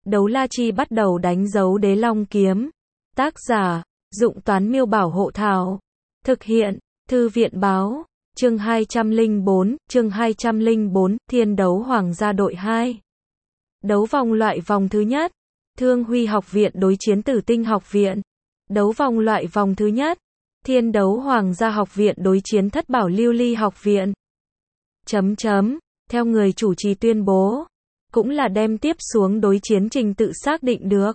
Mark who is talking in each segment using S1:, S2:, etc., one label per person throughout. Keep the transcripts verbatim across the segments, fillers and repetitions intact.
S1: Đấu la chi bắt đầu đánh dấu đế long kiếm. Tác giả, Dụng Toán Miêu Bảo Hộ Thảo. Thực hiện, Thư viện Báo. Chương hai trăm lẻ bốn, chương hai trăm lẻ bốn, Thiên đấu Hoàng gia đội hai. Đấu vòng loại vòng thứ nhất. Thương Huy học viện đối chiến Tử Tinh học viện. Đấu vòng loại vòng thứ nhất. Thiên đấu Hoàng gia học viện đối chiến Thất Bảo Lưu Ly học viện. Chấm chấm, theo người chủ trì tuyên bố, cũng là đem tiếp xuống đối chiến trình tự xác định được.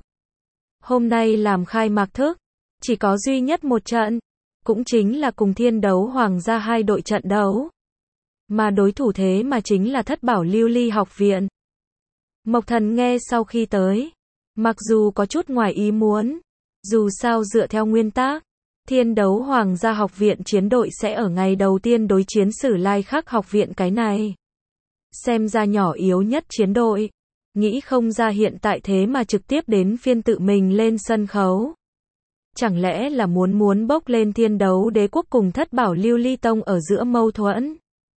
S1: Hôm nay làm khai mạc thức, chỉ có duy nhất một trận, cũng chính là cùng Thiên đấu Hoàng gia hai đội trận đấu. Mà đối thủ thế mà chính là Thất Bảo Lưu Ly học viện. Mộc Thần nghe sau khi tới, mặc dù có chút ngoài ý muốn, dù sao dựa theo nguyên tắc, Thiên đấu Hoàng gia học viện chiến đội sẽ ở ngày đầu tiên đối chiến Sử Lai Khắc học viện cái này. Xem ra nhỏ yếu nhất chiến đội, nghĩ không ra hiện tại thế mà trực tiếp đến phiên tự mình lên sân khấu. Chẳng lẽ là muốn muốn bốc lên Thiên đấu đế quốc cùng Thất Bảo Lưu Ly tông ở giữa mâu thuẫn?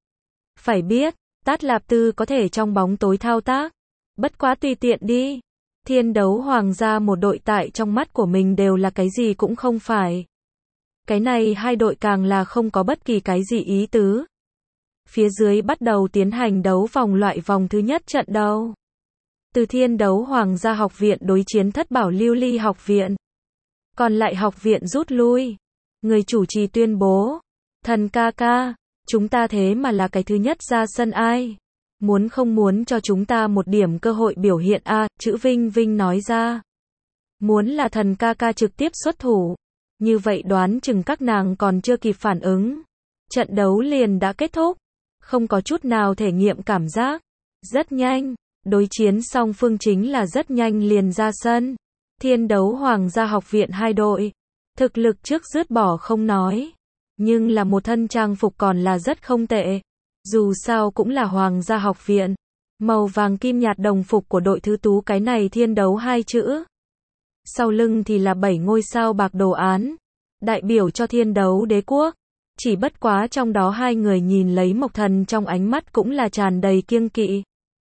S1: Phải biết, Tát Lạp Tư có thể trong bóng tối thao tác, bất quá tùy tiện đi. Thiên đấu Hoàng gia một đội tại trong mắt của mình đều là cái gì cũng không phải. Cái này hai đội càng là không có bất kỳ cái gì ý tứ. Phía dưới bắt đầu tiến hành đấu vòng loại vòng thứ nhất trận đấu. Từ Thiên đấu Hoàng gia học viện đối chiến Thất Bảo Lưu Ly học viện. Còn lại học viện rút lui. Người chủ trì tuyên bố, Thần ca ca, chúng ta thế mà là cái thứ nhất ra sân ai? Muốn không muốn cho chúng ta một điểm cơ hội biểu hiện a, à, chữ Vinh Vinh nói ra. Muốn là Thần ca ca trực tiếp xuất thủ. Như vậy đoán chừng các nàng còn chưa kịp phản ứng. Trận đấu liền đã kết thúc. Không có chút nào thể nghiệm cảm giác. Rất nhanh. Đối chiến song phương chính là rất nhanh liền ra sân. Thiên đấu Hoàng gia học viện hai đội. Thực lực trước dứt bỏ không nói. Nhưng là một thân trang phục còn là rất không tệ. Dù sao cũng là Hoàng gia học viện. Màu vàng kim nhạt đồng phục của đội thứ tú cái này thiên đấu hai chữ. Sau lưng thì là bảy ngôi sao bạc đồ án. Đại biểu cho Thiên đấu đế quốc. Chỉ bất quá trong đó hai người nhìn lấy Mộc Thần trong ánh mắt cũng là tràn đầy kiêng kỵ.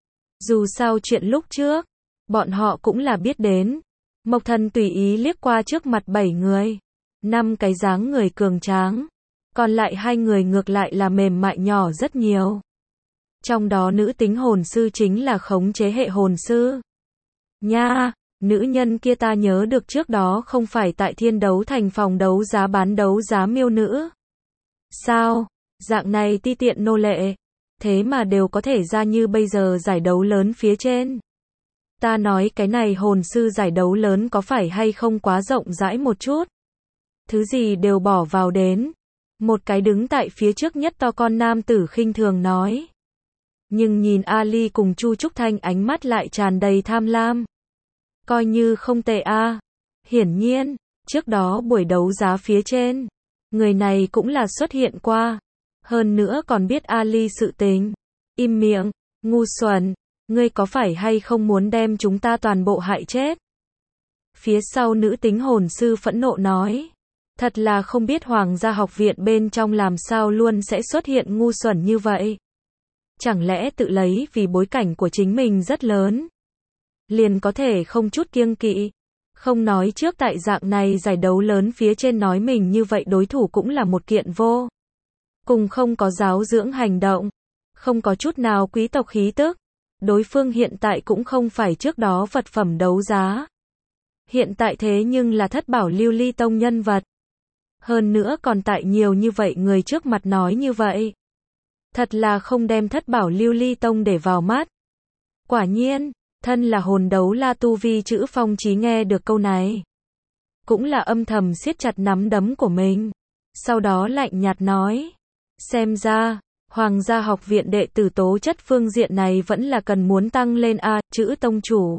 S1: Dù sao chuyện lúc trước, bọn họ cũng là biết đến. Mộc Thần tùy ý liếc qua trước mặt bảy người. Năm cái dáng người cường tráng. Còn lại hai người ngược lại là mềm mại nhỏ rất nhiều. Trong đó nữ tính hồn sư chính là khống chế hệ hồn sư. Nha, nữ nhân kia ta nhớ được trước đó không phải tại Thiên đấu thành phòng đấu giá bán đấu giá miêu nữ. Sao, dạng này ti tiện nô lệ, thế mà đều có thể ra như bây giờ giải đấu lớn phía trên. Ta nói cái này hồn sư giải đấu lớn có phải hay không quá rộng rãi một chút. Thứ gì đều bỏ vào đến. Một cái đứng tại phía trước nhất to con nam tử khinh thường nói. Nhưng nhìn Ali cùng Chu Trúc Thanh ánh mắt lại tràn đầy tham lam. Coi như không tệ a. À. Hiển nhiên, trước đó buổi đấu giá phía trên, người này cũng là xuất hiện qua. Hơn nữa còn biết Ali sự tình. Im miệng, ngu xuẩn, ngươi có phải hay không muốn đem chúng ta toàn bộ hại chết? Phía sau nữ tính hồn sư phẫn nộ nói. Thật là không biết Hoàng gia học viện bên trong làm sao luôn sẽ xuất hiện ngu xuẩn như vậy. Chẳng lẽ tự lấy vì bối cảnh của chính mình rất lớn, liền có thể không chút kiêng kỵ. Không nói trước tại dạng này giải đấu lớn phía trên nói mình như vậy đối thủ cũng là một kiện vô cùng không có giáo dưỡng hành động. Không có chút nào quý tộc khí tức. Đối phương hiện tại cũng không phải trước đó vật phẩm đấu giá. Hiện tại thế nhưng là Thất Bảo Lưu Ly tông nhân vật. Hơn nữa còn tại nhiều như vậy người trước mặt nói như vậy. Thật là không đem Thất Bảo Lưu Ly tông để vào mắt. Quả nhiên, thân là hồn đấu la tu vi chữ Phong Chí nghe được câu này, cũng là âm thầm siết chặt nắm đấm của mình. Sau đó lạnh nhạt nói. Xem ra, Hoàng gia học viện đệ tử tố chất phương diện này vẫn là cần muốn tăng lên a, à, chữ tông chủ.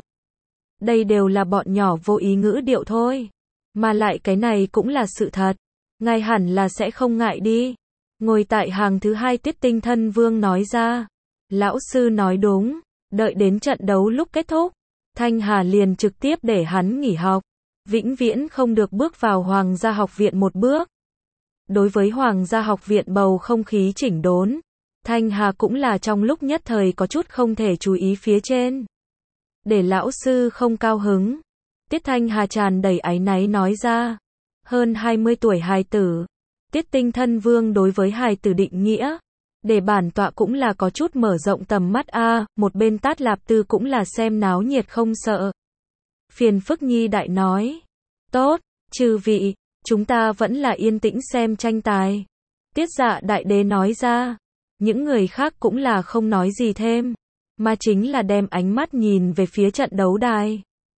S1: Đây đều là bọn nhỏ vô ý ngữ điệu thôi. Mà lại cái này cũng là sự thật. Ngài hẳn là sẽ không ngại đi. Ngồi tại hàng thứ hai Tiết Tinh Thân Vương nói ra. Lão sư nói đúng. Đợi đến trận đấu lúc kết thúc, Thanh Hà liền trực tiếp để hắn nghỉ học. Vĩnh viễn không được bước vào Hoàng gia học viện một bước. Đối với Hoàng gia học viện bầu không khí chỉnh đốn, Thanh Hà cũng là trong lúc nhất thời có chút không thể chú ý phía trên. để lão sư không cao hứng. Tiết Thanh Hà tràn đầy áy náy nói ra. Hơn hai mươi tuổi hài tử. Tiết Tinh Thân Vương đối với hài tử định nghĩa. Để bản tọa cũng là có chút mở rộng tầm mắt a, một bên Tát Lạp Tư cũng là xem náo nhiệt không sợ. Phiền phức Nhi đại nói. Tốt, chư vị, chúng ta vẫn là yên tĩnh xem tranh tài. Tiết Dạ Đại Đế nói ra. Những người khác cũng là không nói gì thêm, mà chính là đem ánh mắt nhìn về phía trận đấu đài.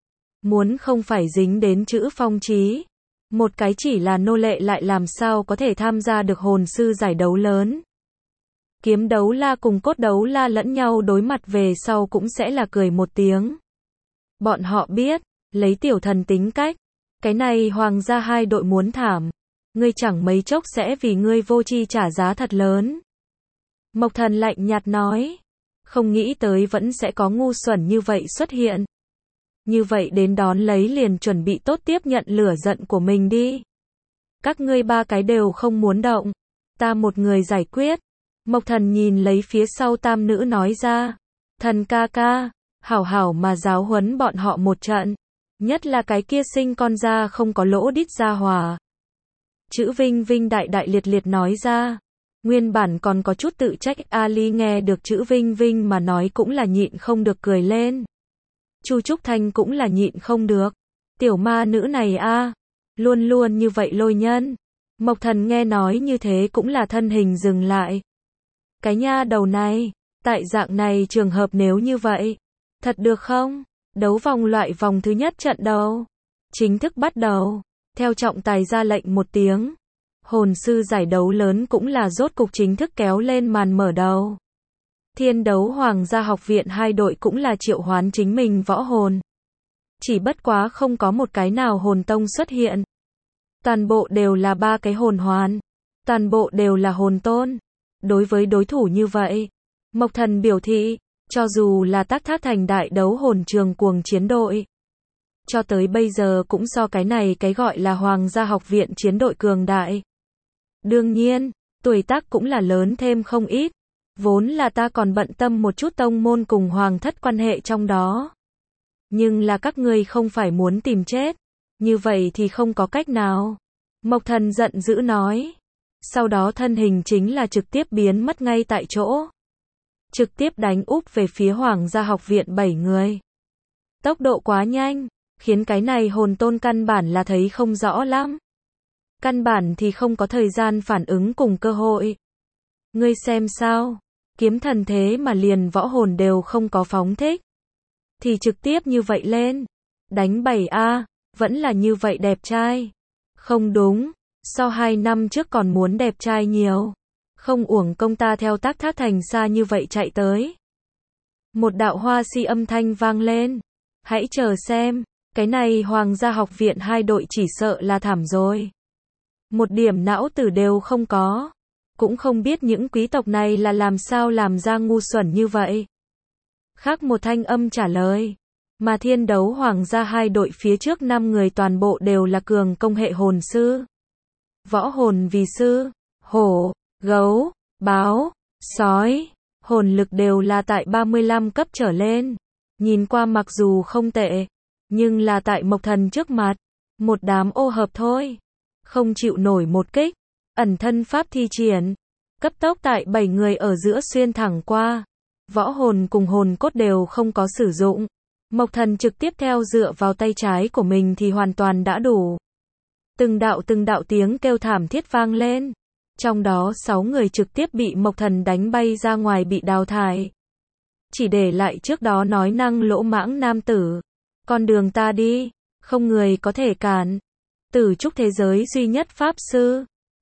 S1: Muốn không phải dính đến chữ phong trí. Một cái chỉ là nô lệ lại làm sao có thể tham gia được hồn sư giải đấu lớn. Kiếm đấu la cùng cốt đấu la lẫn nhau đối mặt về sau cũng sẽ là cười một tiếng. Bọn họ biết, lấy tiểu thần tính cách, cái này hoàng gia hai đội muốn thảm, ngươi chẳng mấy chốc sẽ vì ngươi vô tri trả giá thật lớn. Mộc Thần lạnh nhạt nói, không nghĩ tới vẫn sẽ có ngu xuẩn như vậy xuất hiện. Như vậy đến đón lấy liền chuẩn bị tốt tiếp nhận lửa giận của mình đi. Các ngươi ba cái đều không muốn động, ta một người giải quyết. Mộc Thần nhìn lấy phía sau tam nữ nói ra, thần ca ca, hảo hảo mà giáo huấn bọn họ một trận, nhất là cái kia sinh con ra không có lỗ đít ra hòa. Chữ Vinh Vinh đại đại liệt liệt nói ra, nguyên bản còn có chút tự trách Ali nghe được chữ Vinh Vinh mà nói cũng là nhịn không được cười lên. Chu Trúc Thanh cũng là nhịn không được, tiểu ma nữ này a, luôn luôn như vậy lôi nhân. Mộc Thần nghe nói như thế cũng là thân hình dừng lại. Cái nha đầu này, tại dạng này trường hợp nếu như vậy, thật được không? Đấu vòng loại vòng thứ nhất trận đấu chính thức bắt đầu. Theo trọng tài ra lệnh một tiếng, hồn sư giải đấu lớn cũng là rốt cục chính thức kéo lên màn mở đầu. Thiên đấu Hoàng gia học viện hai đội cũng là triệu hoán chính mình võ hồn. Chỉ bất quá không có một cái nào hồn tông xuất hiện. Toàn bộ đều là ba cái hồn hoàn. Toàn bộ đều là hồn tôn. Đối với đối thủ như vậy, Mộc Thần biểu thị, cho dù là Tắc Thác Thành đại đấu hồn trường cuồng chiến đội, cho tới bây giờ cũng so cái này cái gọi là Hoàng gia học viện chiến đội cường đại. Đương nhiên, tuổi tác cũng là lớn thêm không ít. Vốn là ta còn bận tâm một chút tông môn cùng hoàng thất quan hệ trong đó. Nhưng là các ngươi không phải muốn tìm chết. Như vậy thì không có cách nào. Mộc Thần giận dữ nói. Sau đó thân hình chính là trực tiếp biến mất ngay tại chỗ. Trực tiếp đánh úp về phía Hoàng gia học viện bảy người. Tốc độ quá nhanh, khiến cái này hồn tôn căn bản là thấy không rõ lắm. Căn bản thì không có thời gian phản ứng cùng cơ hội. Ngươi xem sao, kiếm thần thế mà liền võ hồn đều không có phóng thích. Thì trực tiếp như vậy lên. Đánh bảy a, vẫn là như vậy đẹp trai. Không đúng, so hai năm trước còn muốn đẹp trai nhiều. Không uổng công ta theo Tắc Thác Thành xa như vậy chạy tới. Một đạo hoa si âm thanh vang lên. Hãy chờ xem, cái này Hoàng gia học viện hai đội chỉ sợ là thảm rồi. Một điểm não tử đều không có. Cũng không biết những quý tộc này là làm sao làm ra ngu xuẩn như vậy. Khác một thanh âm trả lời. Mà thiên đấu Hoàng gia hai đội phía trước năm người toàn bộ đều là cường công hệ hồn sư. Võ hồn vì sư, hổ, gấu, báo, sói, hồn lực đều là tại ba mươi lăm cấp trở lên. Nhìn qua mặc dù không tệ, nhưng là tại Mộc Thần trước mặt, một đám ô hợp thôi. Không chịu nổi một kích, ẩn thân pháp thi triển, cấp tốc tại bảy người ở giữa xuyên thẳng qua. Võ hồn cùng hồn cốt đều không có sử dụng. Mộc Thần trực tiếp theo dựa vào tay trái của mình thì hoàn toàn đã đủ. Từng đạo từng đạo tiếng kêu thảm thiết vang lên. Trong đó sáu người trực tiếp bị Mộc Thần đánh bay ra ngoài bị đào thải. Chỉ để lại trước đó nói năng lỗ mãng nam tử. Con đường ta đi, không người có thể cản. Tử trúc thế giới duy nhất pháp sư.